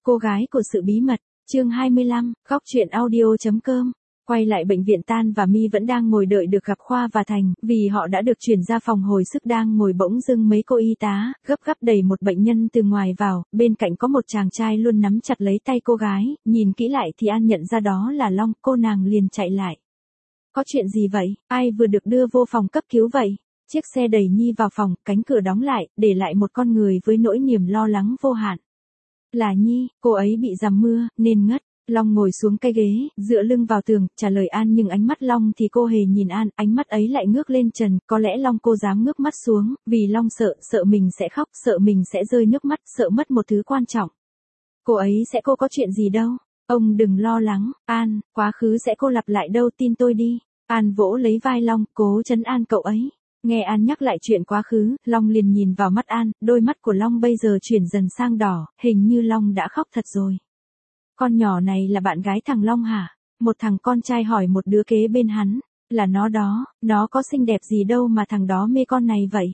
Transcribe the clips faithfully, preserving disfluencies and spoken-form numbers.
Cô gái của sự bí mật, chương hai mươi lăm, góc truyện audio chấm com. Quay lại bệnh viện, Tan và My vẫn đang ngồi đợi được gặp Khoa và Thành, vì họ đã được chuyển ra phòng hồi sức đang ngồi bỗng dưng mấy cô y tá, gấp gáp đẩy một bệnh nhân từ ngoài vào, bên cạnh có một chàng trai luôn nắm chặt lấy tay cô gái, nhìn kỹ lại thì An nhận ra đó là Long, cô nàng liền chạy lại. Có chuyện gì vậy, ai vừa được đưa vô phòng cấp cứu vậy? Chiếc xe đẩy Nhi vào phòng, cánh cửa đóng lại, để lại một con người với nỗi niềm lo lắng vô hạn. Là Nhi, cô ấy bị dầm mưa, nên ngất. Long ngồi xuống cái ghế, dựa lưng vào tường, trả lời An, nhưng ánh mắt Long thì cô hề nhìn An, ánh mắt ấy lại ngước lên trần, có lẽ Long cô dám ngước mắt xuống, vì Long sợ, sợ mình sẽ khóc, sợ mình sẽ rơi nước mắt, sợ mất một thứ quan trọng. Cô ấy sẽ cô có chuyện gì đâu, ông đừng lo lắng, An, quá khứ sẽ cô lặp lại đâu, tin tôi đi. An vỗ lấy vai Long, cố trấn an cậu ấy. Nghe An nhắc lại chuyện quá khứ, Long liền nhìn vào mắt An, đôi mắt của Long bây giờ chuyển dần sang đỏ, hình như Long đã khóc thật rồi. Con nhỏ này là bạn gái thằng Long hả? Một thằng con trai hỏi một đứa kế bên hắn, là nó đó, nó có xinh đẹp gì đâu mà thằng đó mê con này vậy?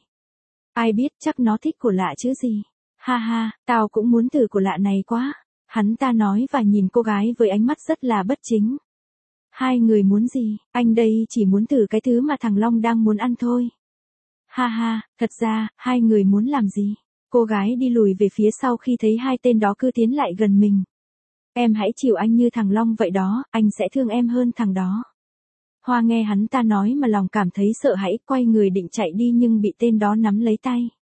Ai biết, chắc nó thích của lạ chứ gì. Ha ha, tao cũng muốn thử của lạ này quá. Hắn ta nói và nhìn cô gái với ánh mắt rất là bất chính. Hai người muốn gì? Anh đây chỉ muốn thử cái thứ mà thằng Long đang muốn ăn thôi. Ha ha, thật ra, hai người muốn làm gì? Cô gái đi lùi về phía sau khi thấy hai tên đó cứ tiến lại gần mình. Em hãy chịu anh như thằng Long vậy đó, anh sẽ thương em hơn thằng đó. Hoa nghe hắn ta nói mà lòng cảm thấy sợ hãi, quay người định chạy đi nhưng bị tên đó nắm lấy tay.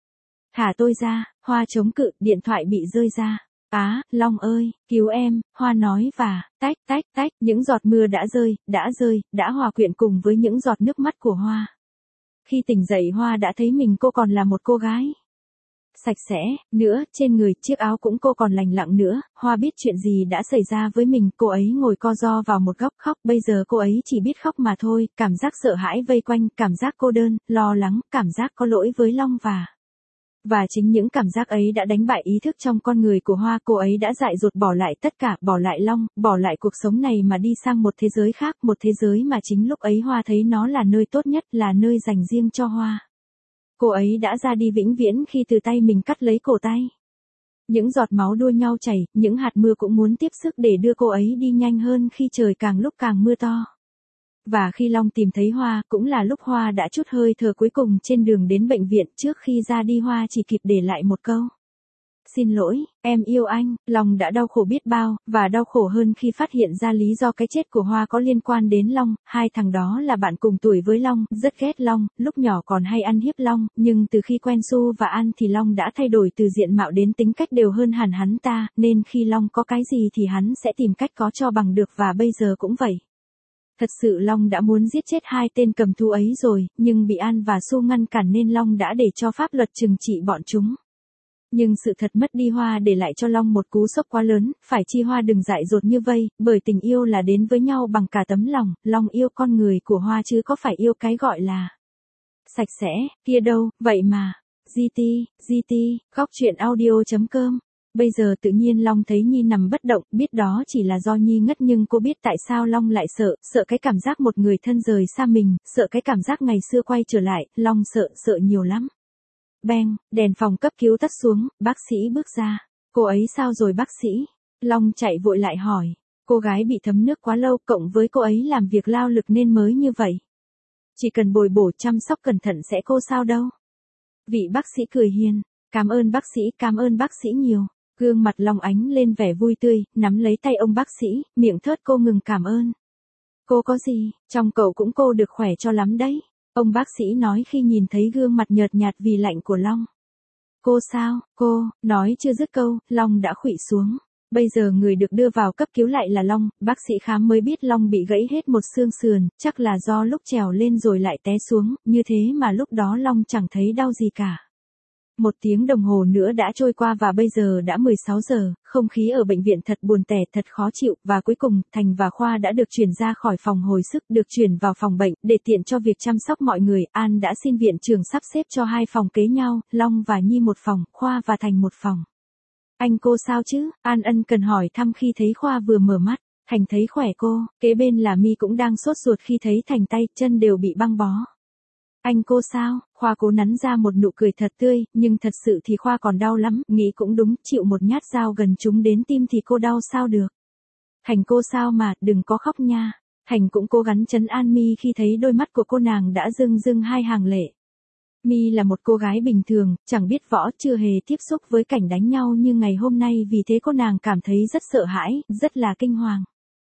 Thả tôi ra, Hoa chống cự, điện thoại bị rơi ra. Á, Long ơi, cứu em, Hoa nói và, tách, tách, tách, những giọt mưa đã rơi, đã rơi, đã hòa quyện cùng với những giọt nước mắt của Hoa. Khi tỉnh dậy Hoa đã thấy mình cô còn là một cô gái. Sạch sẽ, nữa, trên người, chiếc áo cũng cô còn lành lặn nữa, Hoa biết chuyện gì đã xảy ra với mình, cô ấy ngồi co ro vào một góc khóc, bây giờ cô ấy chỉ biết khóc mà thôi, cảm giác sợ hãi vây quanh, cảm giác cô đơn, lo lắng, cảm giác có lỗi với Long và... Và chính những cảm giác ấy đã đánh bại ý thức trong con người của Hoa, cô ấy đã dại dột bỏ lại tất cả, bỏ lại Long, bỏ lại cuộc sống này mà đi sang một thế giới khác, một thế giới mà chính lúc ấy Hoa thấy nó là nơi tốt nhất, là nơi dành riêng cho Hoa. Cô ấy đã ra đi vĩnh viễn khi từ tay mình cắt lấy cổ tay. Những giọt máu đua nhau chảy, những hạt mưa cũng muốn tiếp sức để đưa cô ấy đi nhanh hơn khi trời càng lúc càng mưa to. Và khi Long tìm thấy Hoa, cũng là lúc Hoa đã trút hơi thở cuối cùng trên đường đến bệnh viện, trước khi ra đi Hoa chỉ kịp để lại một câu. Xin lỗi, em yêu anh. Long đã đau khổ biết bao, và đau khổ hơn khi phát hiện ra lý do cái chết của Hoa có liên quan đến Long. Hai thằng đó là bạn cùng tuổi với Long, rất ghét Long, lúc nhỏ còn hay ăn hiếp Long, nhưng từ khi quen Su và An thì Long đã thay đổi từ diện mạo đến tính cách đều hơn hẳn hắn ta, nên khi Long có cái gì thì hắn sẽ tìm cách có cho bằng được, và bây giờ cũng vậy. Thật sự Long đã muốn giết chết hai tên cầm thú ấy rồi, nhưng bị An và Su ngăn cản nên Long đã để cho pháp luật trừng trị bọn chúng. Nhưng sự thật mất đi Hoa để lại cho Long một cú sốc quá lớn, phải chi Hoa đừng dại dột như vây, bởi tình yêu là đến với nhau bằng cả tấm lòng, Long yêu con người của Hoa chứ có phải yêu cái gọi là sạch sẽ, kia đâu, vậy mà. giê tê, giê tê, góc truyện audio chấm com. Bây giờ tự nhiên Long thấy Nhi nằm bất động, biết đó chỉ là do Nhi ngất, nhưng cô biết tại sao Long lại sợ, sợ cái cảm giác một người thân rời xa mình, sợ cái cảm giác ngày xưa quay trở lại, Long sợ, sợ nhiều lắm. Beng, đèn phòng cấp cứu tắt xuống, bác sĩ bước ra. Cô ấy sao rồi bác sĩ? Long chạy vội lại hỏi. Cô gái bị thấm nước quá lâu, cộng với cô ấy làm việc lao lực nên mới như vậy. Chỉ cần bồi bổ chăm sóc cẩn thận sẽ cô sao đâu. Vị bác sĩ cười hiền. Cảm ơn bác sĩ, cảm ơn bác sĩ nhiều. Gương mặt Long ánh lên vẻ vui tươi, nắm lấy tay ông bác sĩ, miệng thớt cô ngừng cảm ơn. Cô có gì, trong cậu cũng cô được khỏe cho lắm đấy. Ông bác sĩ nói khi nhìn thấy gương mặt nhợt nhạt vì lạnh của Long. Cô sao, cô, nói chưa dứt câu, Long đã khuỵu xuống. Bây giờ người được đưa vào cấp cứu lại là Long, bác sĩ khám mới biết Long bị gãy hết một xương sườn, chắc là do lúc trèo lên rồi lại té xuống, như thế mà lúc đó Long chẳng thấy đau gì cả. Một tiếng đồng hồ nữa đã trôi qua và bây giờ đã mười sáu giờ, không khí ở bệnh viện thật buồn tẻ, thật khó chịu, và cuối cùng, Thành và Khoa đã được chuyển ra khỏi phòng hồi sức, được chuyển vào phòng bệnh, để tiện cho việc chăm sóc mọi người. An đã xin viện trưởng sắp xếp cho hai phòng kế nhau, Long và Nhi một phòng, Khoa và Thành một phòng. Anh cô sao chứ? An ân cần hỏi thăm khi thấy Khoa vừa mở mắt. Thành thấy khỏe cô, kế bên là My cũng đang sốt ruột khi thấy Thành tay, chân đều bị băng bó. Anh cô sao? Khoa cố nắn ra một nụ cười thật tươi, nhưng thật sự thì Khoa còn đau lắm, nghĩ cũng đúng, chịu một nhát dao gần trúng đến tim thì cô đau sao được. Thành cô sao mà, đừng có khóc nha. Thành cũng cố gắng trấn an Mi khi thấy đôi mắt của cô nàng đã rưng rưng hai hàng lệ. Mi là một cô gái bình thường, chẳng biết võ, chưa hề tiếp xúc với cảnh đánh nhau như ngày hôm nay, vì thế cô nàng cảm thấy rất sợ hãi, rất là kinh hoàng.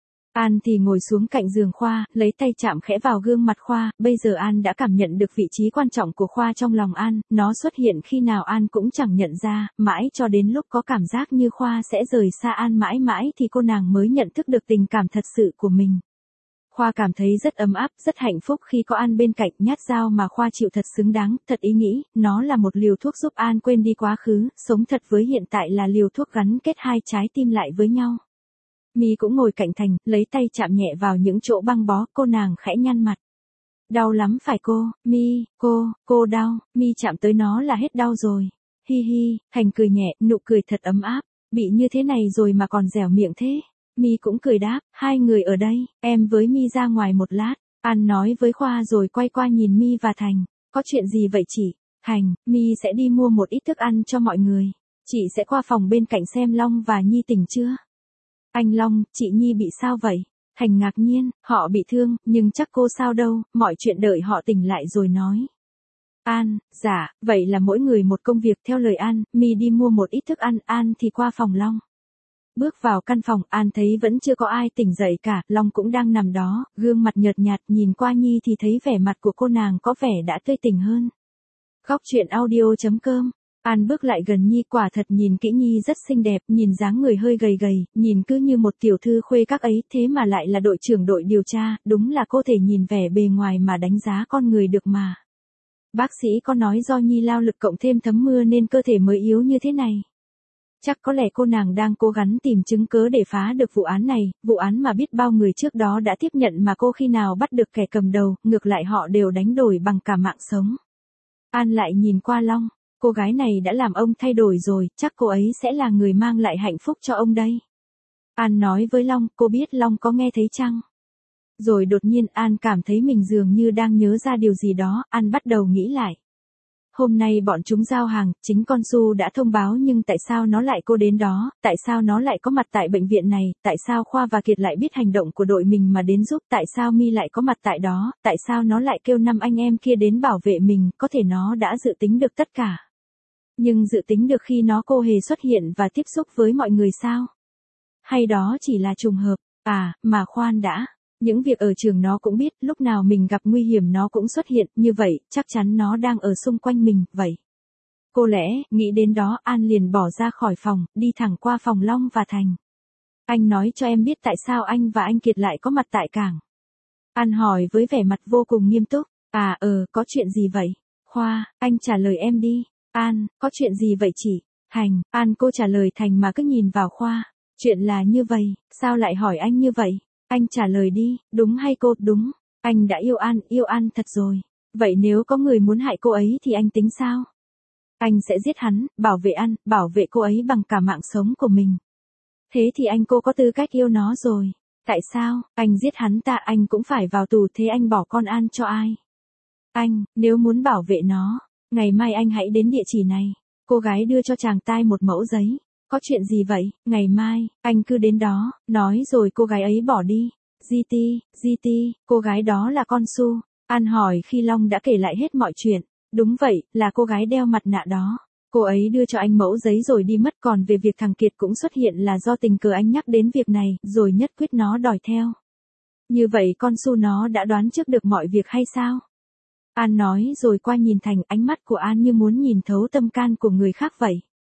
An thì ngồi xuống cạnh giường Khoa, lấy tay chạm khẽ vào gương mặt Khoa, bây giờ An đã cảm nhận được vị trí quan trọng của Khoa trong lòng An, nó xuất hiện khi nào An cũng chẳng nhận ra, mãi cho đến lúc có cảm giác như Khoa sẽ rời xa An mãi mãi thì cô nàng mới nhận thức được tình cảm thật sự của mình. Khoa cảm thấy rất ấm áp, rất hạnh phúc khi có An bên cạnh, nhát dao mà Khoa chịu thật xứng đáng, thật ý nghĩ, nó là một liều thuốc giúp An quên đi quá khứ, sống thật với hiện tại là liều thuốc gắn kết hai trái tim lại với nhau. Mi cũng ngồi cạnh Thành, lấy tay chạm nhẹ vào những chỗ băng bó, cô nàng khẽ nhăn mặt. Đau lắm phải cô, Mi, cô, cô đau, Mi chạm tới nó là hết đau rồi. Hi hi, Thành cười nhẹ, nụ cười thật ấm áp, bị như thế này rồi mà còn dẻo miệng thế. Mi cũng cười đáp, hai người ở đây, em với Mi ra ngoài một lát. An nói với Khoa rồi quay qua nhìn Mi và Thành, có chuyện gì vậy chị? Thành, Mi sẽ đi mua một ít thức ăn cho mọi người. Chị sẽ qua phòng bên cạnh xem Long và Nhi tỉnh chưa? Anh Long, chị Nhi bị sao vậy? Thành ngạc nhiên, họ bị thương, nhưng chắc cô sao đâu, mọi chuyện đợi họ tỉnh lại rồi nói. An, dạ, vậy là mỗi người một công việc. Theo lời An, Mi đi mua một ít thức ăn, An thì qua phòng Long. Bước vào căn phòng, An thấy vẫn chưa có ai tỉnh dậy cả, Long cũng đang nằm đó, gương mặt nhợt nhạt, nhìn qua Nhi thì thấy vẻ mặt của cô nàng có vẻ đã tươi tỉnh hơn. Góc truyện audio chấm com. An bước lại gần Nhi, quả thật nhìn kỹ Nhi rất xinh đẹp, nhìn dáng người hơi gầy gầy, nhìn cứ như một tiểu thư khuê các ấy, thế mà lại là đội trưởng đội điều tra, đúng là cô thể nhìn vẻ bề ngoài mà đánh giá con người được mà. Bác sĩ có nói do Nhi lao lực cộng thêm thấm mưa nên cơ thể mới yếu như thế này. Chắc có lẽ cô nàng đang cố gắng tìm chứng cớ để phá được vụ án này, vụ án mà biết bao người trước đó đã tiếp nhận mà cô khi nào bắt được kẻ cầm đầu, ngược lại họ đều đánh đổi bằng cả mạng sống. An lại nhìn qua Long, cô gái này đã làm ông thay đổi rồi, chắc cô ấy sẽ là người mang lại hạnh phúc cho ông đây. An nói với Long, cô biết Long có nghe thấy chăng? Rồi đột nhiên An cảm thấy mình dường như đang nhớ ra điều gì đó, An bắt đầu nghĩ lại. Hôm nay bọn chúng giao hàng, chính con Su đã thông báo nhưng tại sao nó lại cô đến đó, tại sao nó lại có mặt tại bệnh viện này, tại sao Khoa và Kiệt lại biết hành động của đội mình mà đến giúp, tại sao Mi lại có mặt tại đó, tại sao nó lại kêu năm anh em kia đến bảo vệ mình, có thể nó đã dự tính được tất cả. Nhưng dự tính được khi nó cô hề xuất hiện và tiếp xúc với mọi người sao? Hay đó chỉ là trùng hợp, à, mà khoan đã. Những việc ở trường nó cũng biết, lúc nào mình gặp nguy hiểm nó cũng xuất hiện, như vậy, chắc chắn nó đang ở xung quanh mình, vậy. Cô lẽ, nghĩ đến đó, An liền bỏ ra khỏi phòng, đi thẳng qua phòng Long và Thành. Anh nói cho em biết tại sao anh và anh Kiệt lại có mặt tại cảng. An hỏi với vẻ mặt vô cùng nghiêm túc, à ờ, có chuyện gì vậy? Khoa, anh trả lời em đi. An, có chuyện gì vậy chị? Thành, An cô trả lời Thành mà cứ nhìn vào Khoa. Chuyện là như vậy, sao lại hỏi anh như vậy? Anh trả lời đi, đúng hay cô? Đúng, anh đã yêu An, yêu An thật rồi. Vậy nếu có người muốn hại cô ấy thì anh tính sao? Anh sẽ giết hắn, bảo vệ An, bảo vệ cô ấy bằng cả mạng sống của mình. Thế thì anh cô có tư cách yêu nó rồi. Tại sao, anh giết hắn ta anh cũng phải vào tù, thế anh bỏ con An cho ai? Anh, nếu muốn bảo vệ nó, ngày mai anh hãy đến địa chỉ này. Cô gái đưa cho chàng trai một mẫu giấy. Có chuyện gì vậy? Ngày mai, anh cứ đến đó, nói rồi cô gái ấy bỏ đi. giê tê, giê tê, cô gái đó là con Su. An hỏi khi Long đã kể lại hết mọi chuyện. Đúng vậy, là cô gái đeo mặt nạ đó. Cô ấy đưa cho anh mẫu giấy rồi đi mất, còn về việc thằng Kiệt cũng xuất hiện là do tình cờ anh nhắc đến việc này, rồi nhất quyết nó đòi theo. Như vậy con Su nó đã đoán trước được mọi việc hay sao? An nói rồi qua nhìn Thành, ánh mắt của An như muốn nhìn thấu tâm can của người khác vậy.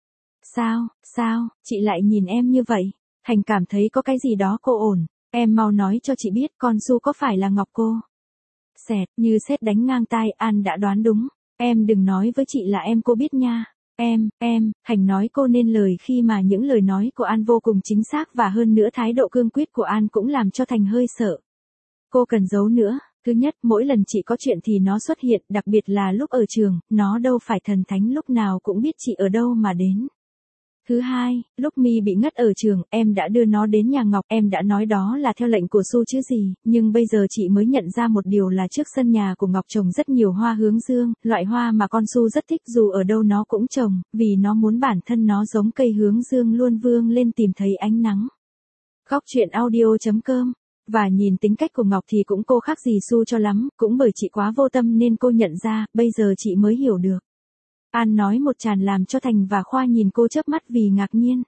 Sao, sao, chị lại nhìn em như vậy? Thành cảm thấy có cái gì đó cô ổn. Em mau nói cho chị biết con Su có phải là Ngọc cô? Xẹt, như sét đánh ngang tai, An đã đoán đúng. Em đừng nói với chị là em cô biết nha. Em, em, Thành nói cô nên lời khi mà những lời nói của An vô cùng chính xác và hơn nữa thái độ cương quyết của An cũng làm cho Thành hơi sợ. Cô cần giấu nữa. Thứ nhất, mỗi lần chị có chuyện thì nó xuất hiện, đặc biệt là lúc ở trường, nó đâu phải thần thánh lúc nào cũng biết chị ở đâu mà đến. Thứ hai, lúc My bị ngất ở trường, em đã đưa nó đến nhà Ngọc, em đã nói đó là theo lệnh của Su chứ gì, nhưng bây giờ chị mới nhận ra một điều là trước sân nhà của Ngọc trồng rất nhiều hoa hướng dương, loại hoa mà con Su rất thích dù ở đâu nó cũng trồng, vì nó muốn bản thân nó giống cây hướng dương luôn vươn lên tìm thấy ánh nắng. Góc truyện audio chấm com. Và nhìn tính cách của Ngọc thì cũng cô khác gì Su cho lắm, cũng bởi chị quá vô tâm nên cô nhận ra, bây giờ chị mới hiểu được. An nói một tràng làm cho Thành và Khoa nhìn cô chớp mắt vì ngạc nhiên.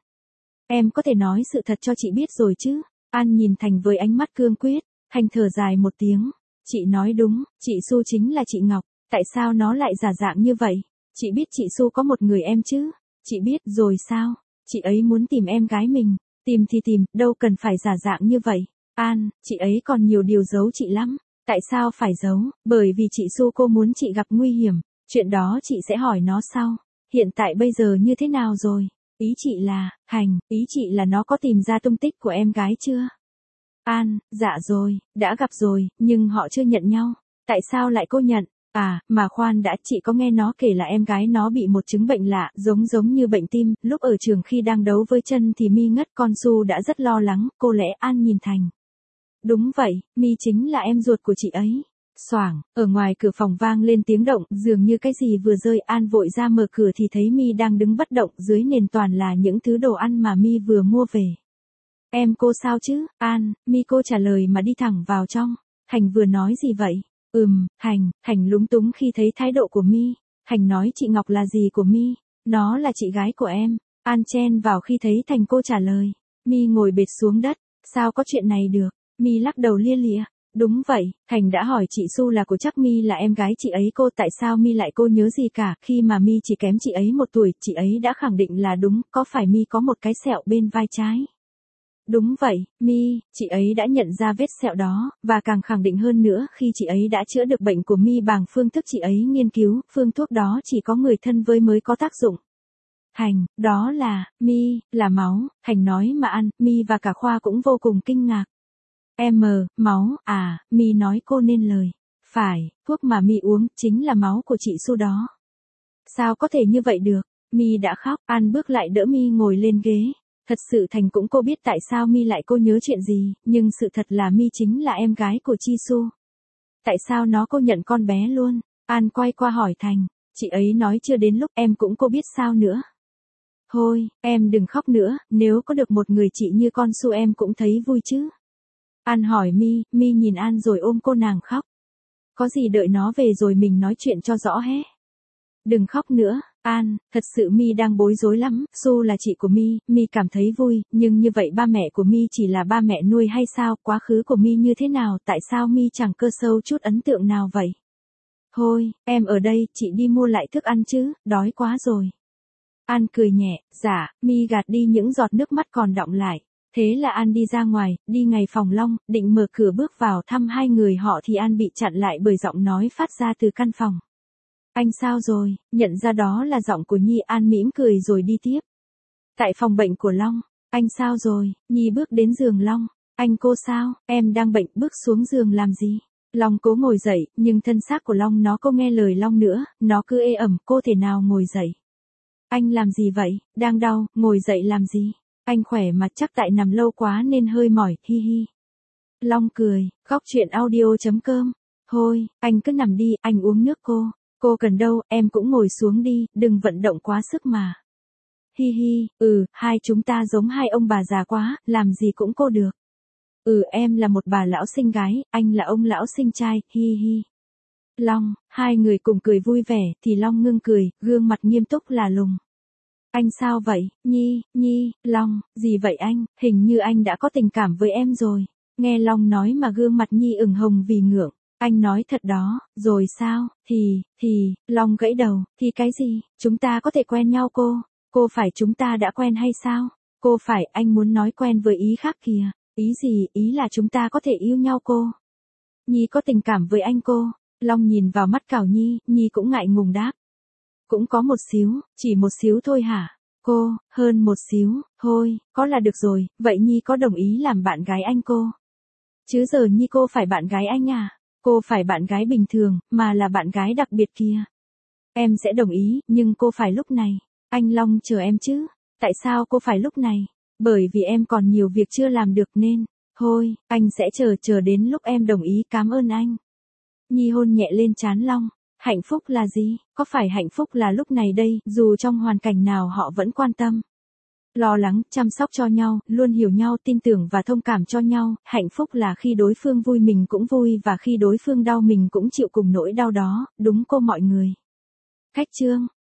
Em có thể nói sự thật cho chị biết rồi chứ? An nhìn Thành với ánh mắt cương quyết. Thành thở dài một tiếng. Chị nói đúng, chị Su chính là chị Ngọc, tại sao nó lại giả dạng như vậy? Chị biết chị Su có một người em chứ? Chị biết rồi sao? Chị ấy muốn tìm em gái mình, tìm thì tìm, đâu cần phải giả dạng như vậy. An, chị ấy còn nhiều điều giấu chị lắm. Tại sao phải giấu? Bởi vì chị Su cô muốn chị gặp nguy hiểm. Chuyện đó chị sẽ hỏi nó sau. Hiện tại bây giờ như thế nào rồi? Ý chị là, Hành, ý chị là nó có tìm ra tung tích của em gái chưa? An, dạ rồi, đã gặp rồi, nhưng họ chưa nhận nhau. Tại sao lại cô nhận? À, mà khoan đã, chị có nghe nó kể là em gái nó bị một chứng bệnh lạ, giống giống như bệnh tim, lúc ở trường khi đang đấu với chân thì My ngất, con Su đã rất lo lắng, cô lẽ An nhìn Thành. Đúng vậy, My chính là em ruột của chị ấy. Xoảng, ở ngoài cửa phòng vang lên tiếng động, dường như cái gì vừa rơi. An vội ra mở cửa thì thấy My đang đứng bất động, dưới nền toàn là những thứ đồ ăn mà My vừa mua về. Em cô sao chứ? An, My cô trả lời mà đi thẳng vào trong. Hành vừa nói gì vậy? Ừm, Hành, Hành lúng túng khi thấy thái độ của My. Hành nói chị Ngọc là gì của My? Nó là chị gái của em. An chen vào khi thấy Thành cô trả lời. My ngồi bệt xuống đất. Sao có chuyện này được? My lắc đầu lia lịa. Đúng vậy, Thành đã hỏi chị Su là cô chắc My là em gái chị ấy cô, tại sao My lại cô nhớ gì cả, khi mà My chỉ kém chị ấy một tuổi, chị ấy đã khẳng định là đúng, có phải My có một cái sẹo bên vai trái? Đúng vậy, My, chị ấy đã nhận ra vết sẹo đó, và càng khẳng định hơn nữa khi chị ấy đã chữa được bệnh của My bằng phương thức chị ấy nghiên cứu, phương thuốc đó chỉ có người thân với mới có tác dụng. Hành, đó là, My, là máu, Hành nói mà An, My và cả Khoa cũng vô cùng kinh ngạc. Em, máu, à, My nói cô nên lời. Phải, thuốc mà My uống, chính là máu của chị Su đó. Sao có thể như vậy được? My đã khóc, An bước lại đỡ My ngồi lên ghế. Thật sự Thành cũng cô biết tại sao My lại cô nhớ chuyện gì, nhưng sự thật là My chính là em gái của Chi Su. Tại sao nó cô nhận con bé luôn? An quay qua hỏi Thành, chị ấy nói chưa đến lúc, em cũng cô biết sao nữa. Thôi, em đừng khóc nữa, nếu có được một người chị như con Su em cũng thấy vui chứ. An hỏi My, My nhìn An rồi ôm cô nàng khóc. Có gì đợi nó về rồi mình nói chuyện cho rõ hết. Đừng khóc nữa, An, thật sự My đang bối rối lắm, Su là chị của My, My cảm thấy vui, nhưng như vậy ba mẹ của My chỉ là ba mẹ nuôi hay sao, quá khứ của My như thế nào, tại sao My chẳng cơ sâu chút ấn tượng nào vậy? Thôi, em ở đây, chị đi mua lại thức ăn chứ, đói quá rồi. An cười nhẹ, dạ, My gạt đi những giọt nước mắt còn đọng lại. Thế là An đi ra ngoài, đi ngay phòng Long, định mở cửa bước vào thăm hai người họ thì An bị chặn lại bởi giọng nói phát ra từ căn phòng. Anh sao rồi? Nhận ra đó là giọng của Nhi, An mỉm cười rồi đi tiếp. Tại phòng bệnh của Long, anh sao rồi? Nhi bước đến giường Long. Anh cô sao? Em đang bệnh, bước xuống giường làm gì? Long cố ngồi dậy, nhưng thân xác của Long nó không nghe lời Long nữa, nó cứ ê ẩm, cô thể nào ngồi dậy. Anh làm gì vậy? Đang đau, ngồi dậy làm gì? Anh khỏe mà, chắc tại nằm lâu quá nên hơi mỏi, hi hi. Long cười, góc truyện audio chấm com. Thôi, anh cứ nằm đi, anh uống nước cô. Cô cần đâu, em cũng ngồi xuống đi, đừng vận động quá sức mà. Hi hi, ừ, hai chúng ta giống hai ông bà già quá, làm gì cũng cô được. Ừ, em là một bà lão sinh gái, anh là ông lão sinh trai, hi hi. Long, hai người cùng cười vui vẻ, thì Long ngưng cười, gương mặt nghiêm túc là lùng. Anh sao vậy, Nhi, Nhi, Long, gì vậy anh, hình như anh đã có tình cảm với em rồi. Nghe Long nói mà gương mặt Nhi ửng hồng vì ngượng. Anh nói thật đó, rồi sao, thì, thì, Long gãy đầu, thì cái gì, chúng ta có thể quen nhau cô, cô phải chúng ta đã quen hay sao? Cô phải, anh muốn nói quen với ý khác kìa, ý gì, ý là chúng ta có thể yêu nhau cô. Nhi có tình cảm với anh cô, Long nhìn vào mắt Cảo Nhi, Nhi cũng ngại ngùng đáp. Cũng có một xíu, chỉ một xíu thôi hả? Cô, hơn một xíu, thôi, có là được rồi, vậy Nhi có đồng ý làm bạn gái anh cô? Chứ giờ Nhi cô phải bạn gái anh à? Cô phải bạn gái bình thường, mà là bạn gái đặc biệt kia. Em sẽ đồng ý, nhưng cô phải lúc này. Anh Long chờ em chứ. Tại sao cô phải lúc này? Bởi vì em còn nhiều việc chưa làm được nên, thôi, anh sẽ chờ chờ đến lúc em đồng ý, cảm ơn anh. Nhi hôn nhẹ lên trán Long. Hạnh phúc là gì? Có phải hạnh phúc là lúc này đây, dù trong hoàn cảnh nào họ vẫn quan tâm, lo lắng, chăm sóc cho nhau, luôn hiểu nhau, tin tưởng và thông cảm cho nhau. Hạnh phúc là khi đối phương vui mình cũng vui và khi đối phương đau mình cũng chịu cùng nỗi đau đó, đúng cô mọi người. Khách chương.